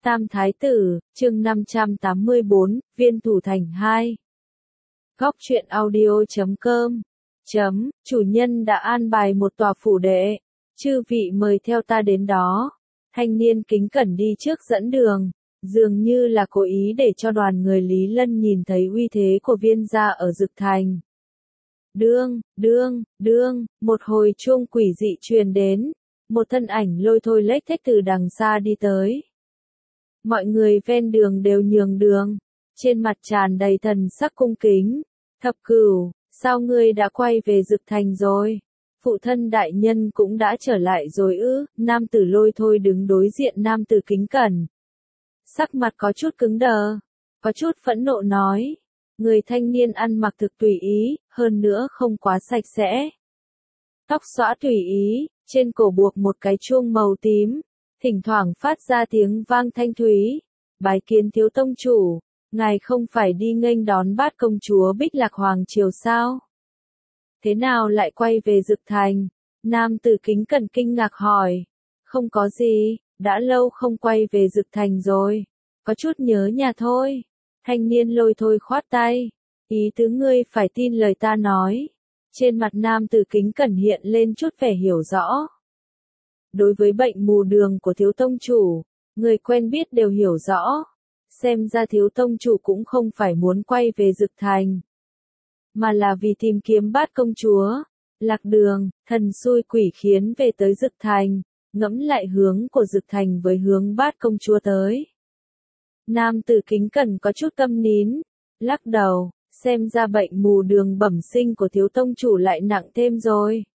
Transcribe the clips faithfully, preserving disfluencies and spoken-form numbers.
Tam Thái Tử, chương năm trăm tám mươi bốn, Viên Thủ Thành hai. Góc truyện audio chấm com chấm, chủ nhân đã an bài một tòa phủ đệ. Chư vị mời theo ta đến đó. Thanh niên kính cẩn đi trước dẫn đường, dường như là cố ý để cho đoàn người Lý Lân nhìn thấy uy thế của viên gia ở Dực Thành. Đương, đương, đương, một hồi chuông quỷ dị truyền đến, một thân ảnh lôi thôi lếch thếch từ đằng xa đi tới. Mọi người ven đường đều nhường đường, trên mặt tràn đầy thần sắc cung kính. Thập Cửu, sao ngươi đã quay về Dực Thành rồi? Phụ thân đại nhân cũng đã trở lại rồi ư? Nam tử lôi thôi đứng đối diện nam tử kính cẩn. Sắc mặt có chút cứng đờ, có chút phẫn nộ nói. Người thanh niên ăn mặc thực tùy ý, hơn nữa không quá sạch sẽ. Tóc xõa tùy ý, trên cổ buộc một cái chuông màu tím, thỉnh thoảng phát ra tiếng vang thanh thúy. Bái kiến thiếu tông chủ, ngài không phải đi nghênh đón bát công chúa Bích Lạc Hoàng Triều sao? Thế nào lại quay về Dực Thành? Nam tử kính cẩn kinh ngạc hỏi. Không có gì, đã lâu không quay về Dực Thành rồi, có chút nhớ nhà thôi. Thanh niên lôi thôi khoát tay. Ý tứ ngươi phải tin lời ta nói. Trên mặt nam tử kính cẩn hiện lên chút vẻ hiểu rõ. Đối với bệnh mù đường của thiếu tông chủ, người quen biết đều hiểu rõ. Xem ra thiếu tông chủ cũng không phải muốn quay về Dực Thành, mà là vì tìm kiếm bát công chúa. Lạc đường, thần xui quỷ khiến về tới Dực Thành, ngẫm lại hướng của Dực Thành với hướng bát công chúa tới. Nam tử kính cẩn có chút câm nín, lắc đầu, xem ra bệnh mù đường bẩm sinh của thiếu tông chủ lại nặng thêm rồi.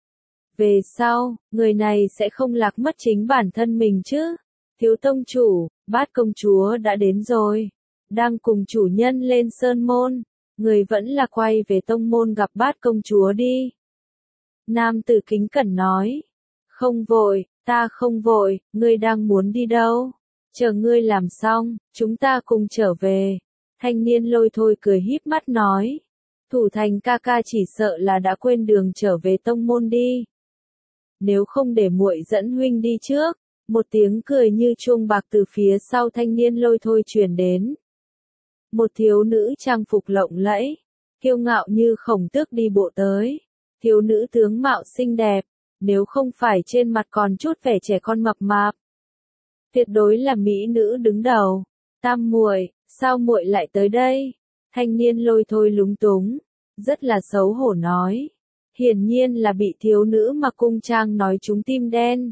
Về sau, người này sẽ không lạc mất chính bản thân mình chứ? Thiếu tông chủ, bát công chúa đã đến rồi, đang cùng chủ nhân lên sơn môn, người vẫn là quay về tông môn gặp bát công chúa đi. Nam tử kính cẩn nói, không vội, ta không vội, ngươi đang muốn đi đâu? Chờ ngươi làm xong, chúng ta cùng trở về. Thanh niên lôi thôi cười híp mắt nói, Thủ Thành ca ca chỉ sợ là đã quên đường trở về tông môn đi. Nếu không để muội dẫn huynh đi trước. Một tiếng cười như chuông bạc từ phía sau thanh niên lôi thôi truyền đến. Một thiếu nữ trang phục lộng lẫy, kiêu ngạo như khổng tước đi bộ tới. Thiếu nữ tướng mạo xinh đẹp, nếu không phải trên mặt còn chút vẻ trẻ con mập mạp, tuyệt đối là mỹ nữ đứng đầu. Tam muội, sao muội lại tới đây? Thanh niên lôi thôi lúng túng, rất là xấu hổ nói. Hiển nhiên là bị thiếu nữ mặc cung trang nói trúng tim đen.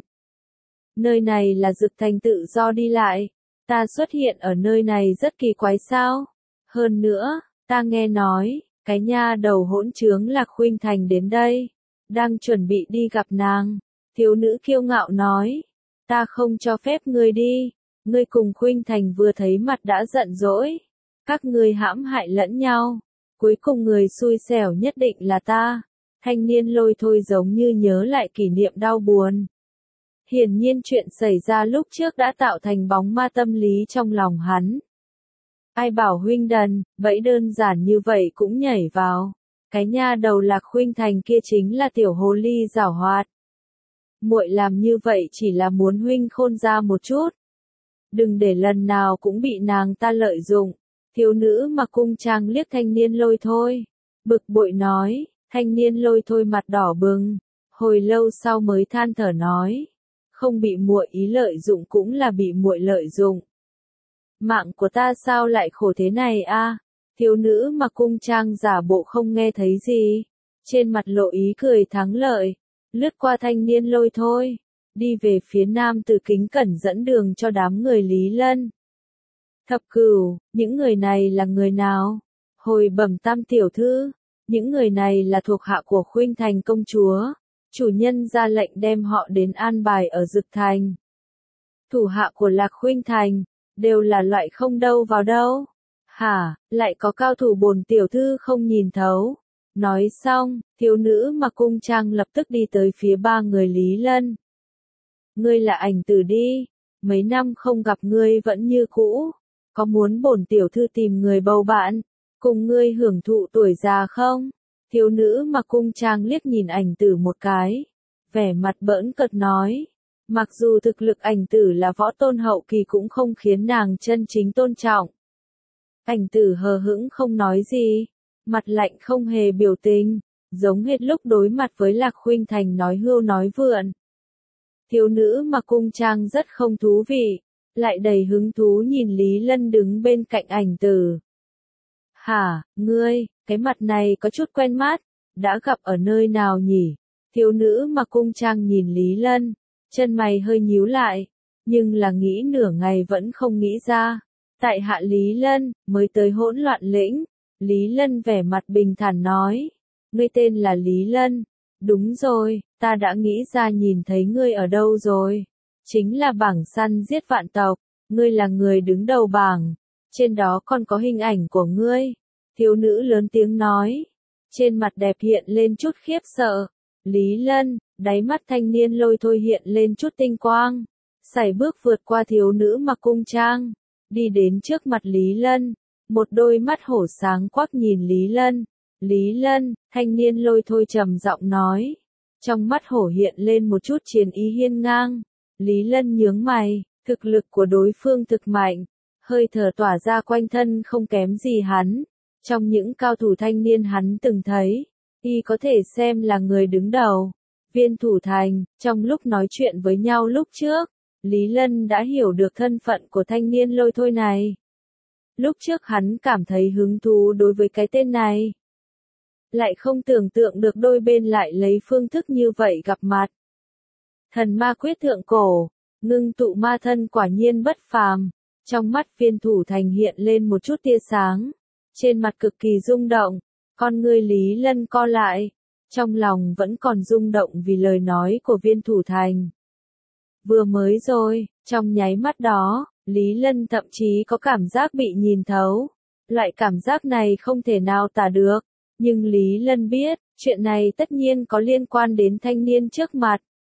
Nơi này là Dực Thành tự do đi lại, ta xuất hiện ở nơi này rất kỳ quái sao? Hơn nữa, ta nghe nói, cái nha đầu hỗn trướng Lạc Khuynh Thành đến đây, đang chuẩn bị đi gặp nàng. Thiếu nữ kiêu ngạo nói, ta không cho phép ngươi đi, ngươi cùng Khuynh Thành vừa thấy mặt đã giận dỗi, các ngươi hãm hại lẫn nhau, cuối cùng người xui xẻo nhất định là ta. Thanh niên lôi thôi giống như nhớ lại kỷ niệm đau buồn. Hiển nhiên chuyện xảy ra lúc trước đã tạo thành bóng ma tâm lý trong lòng hắn. Ai bảo huynh đần, bẫy đơn giản như vậy cũng nhảy vào. Cái nha đầu Lạc Khuynh Thành kia chính là tiểu hồ ly giảo hoạt. Muội làm như vậy chỉ là muốn huynh khôn ra một chút. Đừng để lần nào cũng bị nàng ta lợi dụng. Thiếu nữ mặc cung trang liếc thanh niên lôi thôi. Bực bội nói, thanh niên lôi thôi mặt đỏ bừng. Hồi lâu sau mới than thở nói. Không bị muội ý lợi dụng cũng là bị muội lợi dụng. Mạng của ta sao lại khổ thế này a? Thiếu nữ mặc cung trang giả bộ không nghe thấy gì, trên mặt lộ ý cười thắng lợi, lướt qua thanh niên lôi thôi, đi về phía nam tử kính cẩn dẫn đường cho đám người Lý Lân. Thập Cửu, những người này là người nào? Hồi bẩm tam tiểu thư, những người này là thuộc hạ của Khuynh Thành công chúa. Chủ nhân ra lệnh đem họ đến an bài ở Dực Thành. Thủ hạ của Lạc Khuynh Thành, đều là loại không đâu vào đâu. Hả, lại có cao thủ bổn tiểu thư không nhìn thấu. Nói xong, thiếu nữ mặc cung trang lập tức đi tới phía ba người Lý Lân. Ngươi là Ảnh Tử đi, mấy năm không gặp ngươi vẫn như cũ. Có muốn bổn tiểu thư tìm người bầu bạn, cùng ngươi hưởng thụ tuổi già không? Thiếu nữ mặc cung trang liếc nhìn Ảnh Tử một cái, vẻ mặt bỡn cợt nói, Mặc dù thực lực ảnh tử là võ tôn hậu kỳ cũng không khiến nàng chân chính tôn trọng. Ảnh tử hờ hững không nói gì, mặt lạnh không hề biểu tình, giống hệt lúc đối mặt với Lạc Khuynh Thành nói hưu nói vượn. Thiếu nữ mặc cung trang rất không thú vị, lại đầy hứng thú nhìn Lý Lân đứng bên cạnh ảnh tử. Hả, ngươi, cái mặt này có chút quen mắt, đã gặp ở nơi nào nhỉ? Thiếu nữ mặc cung trang nhìn Lý Lân, chân mày hơi nhíu lại, nhưng là nghĩ nửa ngày vẫn không nghĩ ra. Tại hạ Lý Lân, mới tới hỗn loạn lĩnh. Lý Lân vẻ mặt bình thản nói. Ngươi tên là Lý Lân. Đúng rồi, ta đã nghĩ ra nhìn thấy ngươi ở đâu rồi. Chính là bảng săn giết vạn tộc. Ngươi là người đứng đầu bảng. Trên đó còn có hình ảnh của ngươi. Thiếu nữ lớn tiếng nói. Trên mặt đẹp hiện lên chút khiếp sợ. Lý Lân, đáy mắt thanh niên lôi thôi hiện lên chút tinh quang. Sải bước vượt qua thiếu nữ mặc cung trang. Đi đến trước mặt Lý Lân. Một đôi mắt hổ sáng quắc nhìn Lý Lân. Lý Lân, thanh niên lôi thôi trầm giọng nói. Trong mắt hổ hiện lên một chút chiến ý hiên ngang. Lý Lân nhướng mày, thực lực của đối phương thực mạnh. Hơi thở tỏa ra quanh thân không kém gì hắn. Trong những cao thủ thanh niên hắn từng thấy, y có thể xem là người đứng đầu. Viên Thủ Thành, trong lúc nói chuyện với nhau lúc trước, Lý Lân đã hiểu được thân phận của thanh niên lôi thôi này. Lúc trước hắn cảm thấy hứng thú đối với cái tên này. Lại không tưởng tượng được đôi bên lại lấy phương thức như vậy gặp mặt. Thần ma quyết thượng cổ, ngưng tụ ma thân quả nhiên bất phàm. Trong mắt Viên Thủ Thành hiện lên một chút tia sáng. Trên mặt cực kỳ rung động, con ngươi Lý Lân co lại. Trong lòng vẫn còn rung động vì lời nói của Viên Thủ Thành. Vừa mới rồi, trong nháy mắt đó, Lý Lân thậm chí có cảm giác bị nhìn thấu. Loại cảm giác này không thể nào tả được. Nhưng Lý Lân biết, chuyện này tất nhiên có liên quan đến thanh niên trước mặt.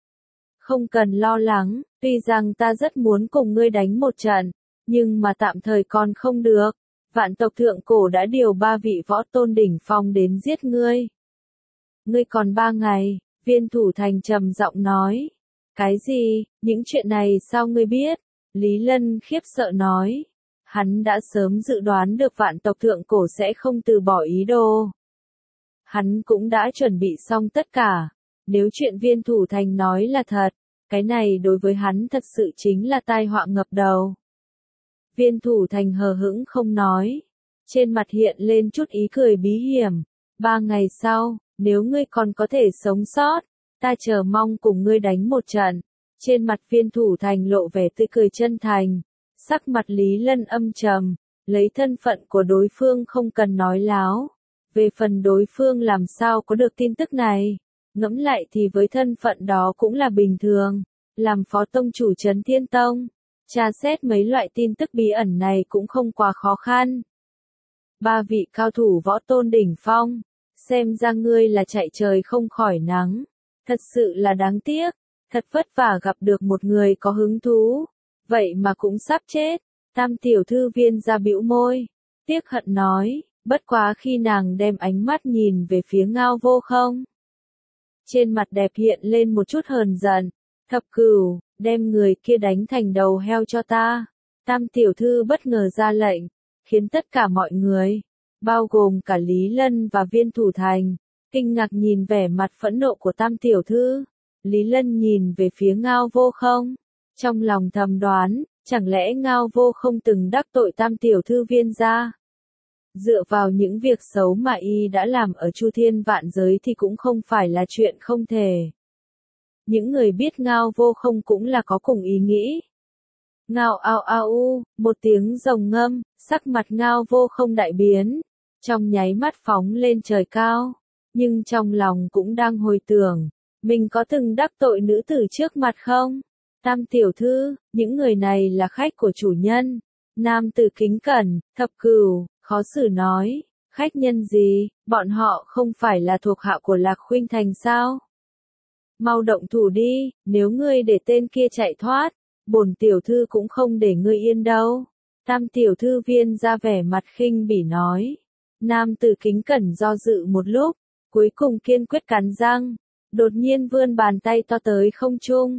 Không cần lo lắng, tuy rằng ta rất muốn cùng ngươi đánh một trận, nhưng mà tạm thời còn không được. Vạn tộc thượng cổ đã điều ba vị võ tôn đỉnh phong đến giết ngươi. Ngươi còn ba ngày, Viên Thủ Thành trầm giọng nói. Cái gì, những chuyện này sao ngươi biết? Lý Lân khiếp sợ nói. Hắn đã sớm dự đoán được vạn tộc thượng cổ sẽ không từ bỏ ý đồ. Hắn cũng đã chuẩn bị xong tất cả. Nếu chuyện Viên Thủ Thành nói là thật, cái này đối với hắn thật sự chính là tai họa ngập đầu. Viên Thủ Thành hờ hững không nói. Trên mặt hiện lên chút ý cười bí hiểm. Ba ngày sau, nếu ngươi còn có thể sống sót, ta chờ mong cùng ngươi đánh một trận. Trên mặt Viên Thủ Thành lộ vẻ tươi cười chân thành. Sắc mặt Lý Lân âm trầm. Lấy thân phận của đối phương không cần nói láo. Về phần đối phương làm sao có được tin tức này. Ngẫm lại thì với thân phận đó cũng là bình thường. Làm phó tông chủ Trấn Thiên Tông. Tra xét mấy loại tin tức bí ẩn này cũng không quá khó khăn. Ba vị cao thủ võ tôn đỉnh phong. Xem ra ngươi là chạy trời không khỏi nắng. Thật sự là đáng tiếc. Thật vất vả gặp được một người có hứng thú. Vậy mà cũng sắp chết. Tam tiểu thư Viên ra bĩu môi. Tiếc hận nói. Bất quá khi nàng đem ánh mắt nhìn về phía Ngao Vô Không. Trên mặt đẹp hiện lên một chút hờn giận. Thập Cửu, đem người kia đánh thành đầu heo cho ta. Tam tiểu thư bất ngờ ra lệnh, khiến tất cả mọi người, bao gồm cả Lý Lân và Viên Thủ Thành, kinh ngạc nhìn vẻ mặt phẫn nộ của Tam tiểu thư. Lý Lân nhìn về phía Ngao Vô Không, trong lòng thầm đoán, chẳng lẽ Ngao Vô Không từng đắc tội Tam tiểu thư Viên gia? Dựa vào những việc xấu mà y đã làm ở Chu Thiên Vạn Giới thì cũng không phải là chuyện không thể. Những người biết Ngao Vô Không cũng là có cùng ý nghĩ. Ngao ao ao u, một tiếng rồng ngâm, sắc mặt Ngao Vô Không đại biến, trong nháy mắt phóng lên trời cao, nhưng trong lòng cũng đang hồi tưởng, mình có từng đắc tội nữ tử trước mặt không? Tam tiểu thư, những người này là khách của chủ nhân. Nam tử kính cẩn, Thập Cửu, khó xử nói, khách nhân gì, bọn họ không phải là thuộc hạ của Lạc Khuynh Thành sao? Mau động thủ đi, nếu ngươi để tên kia chạy thoát, bổn tiểu thư cũng không để ngươi yên đâu. Tam tiểu thư Viên ra vẻ mặt khinh bỉ nói. Nam tử kính cẩn do dự một lúc, cuối cùng kiên quyết cắn răng, đột nhiên vươn bàn tay to tới không trung.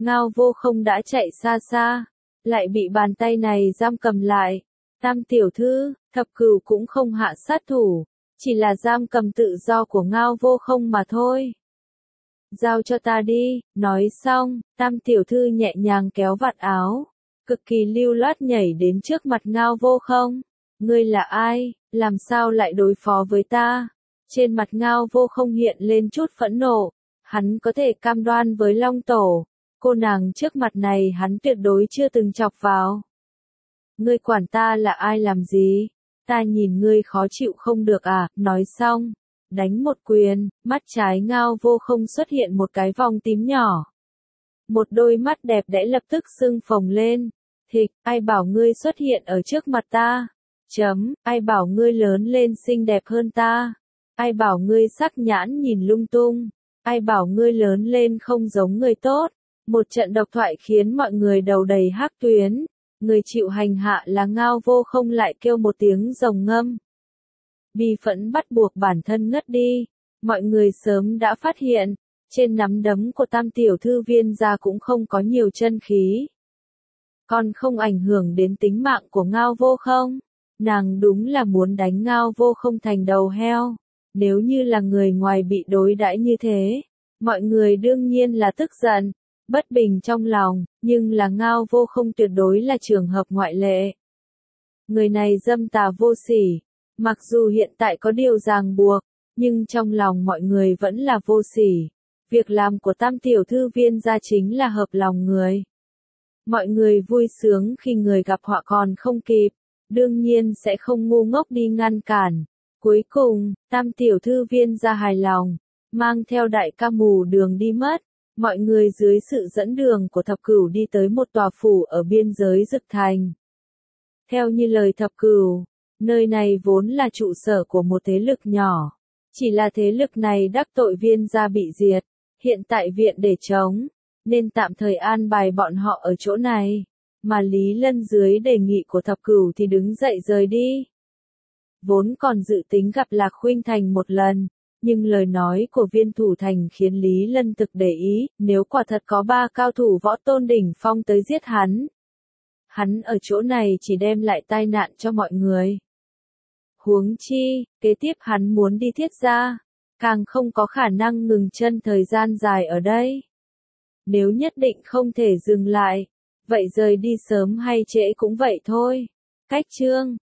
Ngao Vô Không đã chạy xa xa, lại bị bàn tay này giam cầm lại. Tam tiểu thư, Thập Cửu cũng không hạ sát thủ, chỉ là giam cầm tự do của Ngao Vô Không mà thôi. Giao cho ta đi, nói xong, Tam tiểu thư nhẹ nhàng kéo vạt áo, cực kỳ lưu loát nhảy đến trước mặt Ngao Vô Không. Ngươi là ai, làm sao lại đối phó với ta? Trên mặt Ngao Vô Không hiện lên chút phẫn nộ, hắn có thể cam đoan với Long Tổ, cô nàng trước mặt này hắn tuyệt đối chưa từng chọc vào. Ngươi quản ta là ai làm gì? Ta nhìn ngươi khó chịu không được à? Nói xong, đánh một quyền, mắt trái Ngao Vô Không xuất hiện một cái vòng tím nhỏ. Một đôi mắt đẹp đẽ lập tức sưng phồng lên. Thịch, ai bảo ngươi xuất hiện ở trước mặt ta? Chấm, ai bảo ngươi lớn lên xinh đẹp hơn ta? Ai bảo ngươi sắc nhãn nhìn lung tung? Ai bảo ngươi lớn lên không giống người tốt? Một trận độc thoại khiến mọi người đầu đầy hắc tuyến. Người chịu hành hạ là Ngao Vô Không lại kêu một tiếng rồng ngâm. Bi phẫn bắt buộc bản thân ngất đi. Mọi người sớm đã phát hiện, trên nắm đấm của Tam tiểu thư Viên gia cũng không có nhiều chân khí. Còn không ảnh hưởng đến tính mạng của Ngao Vô Không. Nàng đúng là muốn đánh Ngao Vô Không thành đầu heo. Nếu như là người ngoài bị đối đãi như thế, mọi người đương nhiên là tức giận, bất bình trong lòng, nhưng là Ngao Vô Không tuyệt đối là trường hợp ngoại lệ. Người này dâm tà vô sỉ, mặc dù hiện tại có điều ràng buộc, nhưng trong lòng mọi người vẫn là vô sỉ. Việc làm của Tam tiểu thư Viên gia chính là hợp lòng người. Mọi người vui sướng khi người gặp họa còn không kịp, đương nhiên sẽ không ngu ngốc đi ngăn cản. Cuối cùng, Tam tiểu thư Viên gia hài lòng, mang theo đại ca mù đường đi mất. Mọi người dưới sự dẫn đường của Thập Cửu đi tới một tòa phủ ở biên giới Dực Thành. Theo như lời Thập Cửu, nơi này vốn là trụ sở của một thế lực nhỏ. Chỉ là thế lực này đắc tội Viên gia bị diệt, hiện tại viện để trống, nên tạm thời an bài bọn họ ở chỗ này. Mà Lý Lân dưới đề nghị của Thập Cửu thì đứng dậy rời đi. Vốn còn dự tính gặp Lạc Khuynh Thành một lần, nhưng lời nói của Viên Thủ Thành khiến Lý Lân thực để ý, nếu quả thật có ba cao thủ võ tôn đỉnh phong tới giết hắn. Hắn ở chỗ này chỉ đem lại tai nạn cho mọi người. Huống chi, kế tiếp hắn muốn đi Thiết gia, càng không có khả năng ngừng chân thời gian dài ở đây. Nếu nhất định không thể dừng lại, vậy rời đi sớm hay trễ cũng vậy thôi. Cách chương